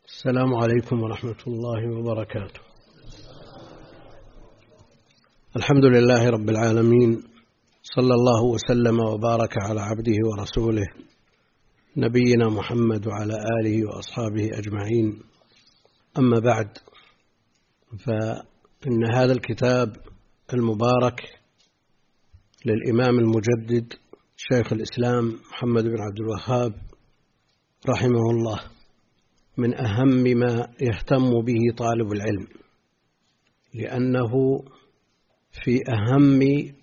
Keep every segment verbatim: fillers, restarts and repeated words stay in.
السلام عليكم ورحمة الله وبركاته. الحمد لله رب العالمين، صلى الله وسلم وبارك على عبده ورسوله نبينا محمد وعلى آله وأصحابه أجمعين. أما بعد، فإن هذا الكتاب المبارك للإمام المجدد شيخ الإسلام محمد بن عبد الوهاب رحمه الله من أهم ما يهتم به طالب العلم، لأنه في أهم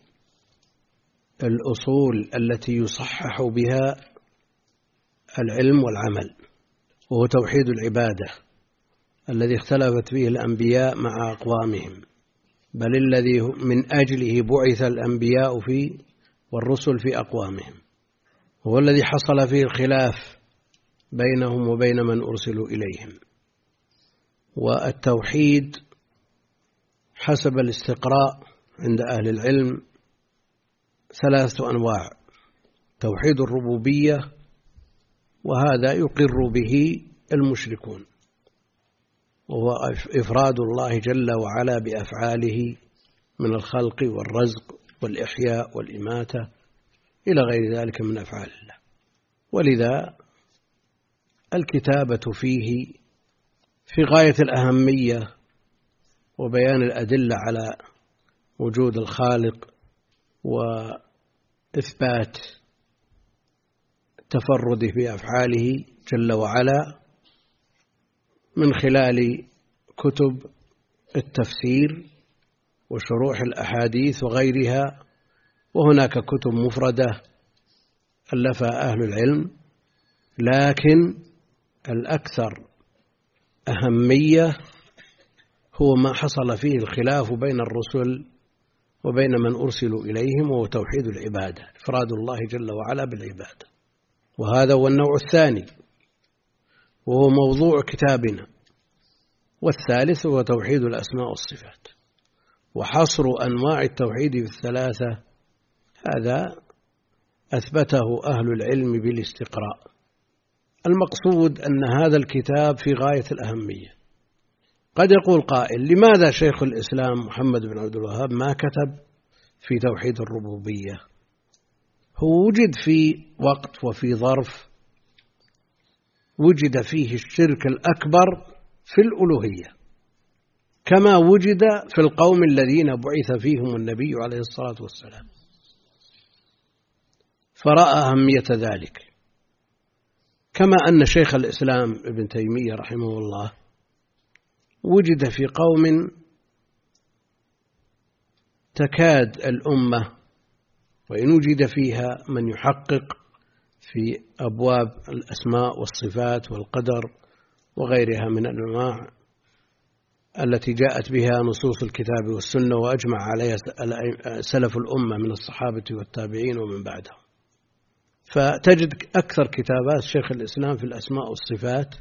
الأصول التي يصحح بها العلم والعمل، وهو توحيد العبادة الذي اختلفت فيه الأنبياء مع أقوامهم، بل الذي من أجله بعث الأنبياء فيه والرسل في أقوامهم، هو الذي حصل فيه الخلاف بينهم وبين من أرسلوا إليهم. والتوحيد حسب الاستقراء عند أهل العلم ثلاثة أنواع: توحيد الربوبية، وهذا يقر به المشركون، وهو إفراد الله جل وعلا بأفعاله من الخلق والرزق والإحياء والإماتة إلى غير ذلك من أفعال الله. ولذا الكتابة فيه في غاية الأهمية، وبيان الأدلة على وجود الخالق وإثبات تفرده بأفعاله جل وعلا من خلال كتب التفسير وشروح الأحاديث وغيرها. وهناك كتب مفردة ألفها أهل العلم، لكن الأكثر أهمية هو ما حصل فيه الخلاف بين الرسل وبين من أرسلوا إليهم، وهو توحيد العبادة، إفراد الله جل وعلا بالعبادة. وهذا هو النوع الثاني، وهو موضوع كتابنا. والثالث هو توحيد الأسماء والصفات. وحصر أنواع التوحيد بالثلاثة هذا أثبته أهل العلم بالاستقراء. المقصود أن هذا الكتاب في غاية الأهمية. قد يقول قائل: لماذا شيخ الإسلام محمد بن عبد الوهاب ما كتب في توحيد الربوبية؟ هو وجد في وقت وفي ظرف وجد فيه الشرك الأكبر في الألوهية، كما وجد في القوم الذين بعث فيهم النبي عليه الصلاة والسلام، فرأى أهمية ذلك. كما أن شيخ الإسلام ابن تيمية رحمه الله وجد في قوم تكاد الأمة، وإن وجد فيها من يحقق في أبواب الأسماء والصفات والقدر وغيرها من الأنواع التي جاءت بها نصوص الكتاب والسنة وأجمع عليها سلف الأمة من الصحابة والتابعين ومن بعدهم. فتجد أكثر كتابات شيخ الإسلام في الأسماء والصفات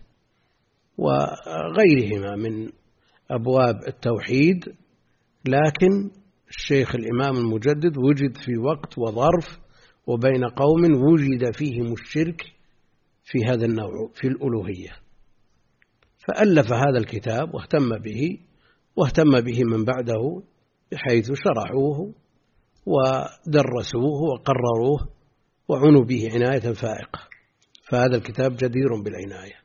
وغيرهما من أبواب التوحيد، لكن الشيخ الإمام المجدد وجد في وقت وظرف وبين قوم وجد فيهم الشرك في هذا النوع في الألوهية، فألف هذا الكتاب واهتم به واهتم به من بعده، بحيث شرحوه ودرسوه وقرروه وعنوا به عناية فائقة. فهذا الكتاب جدير بالعناية.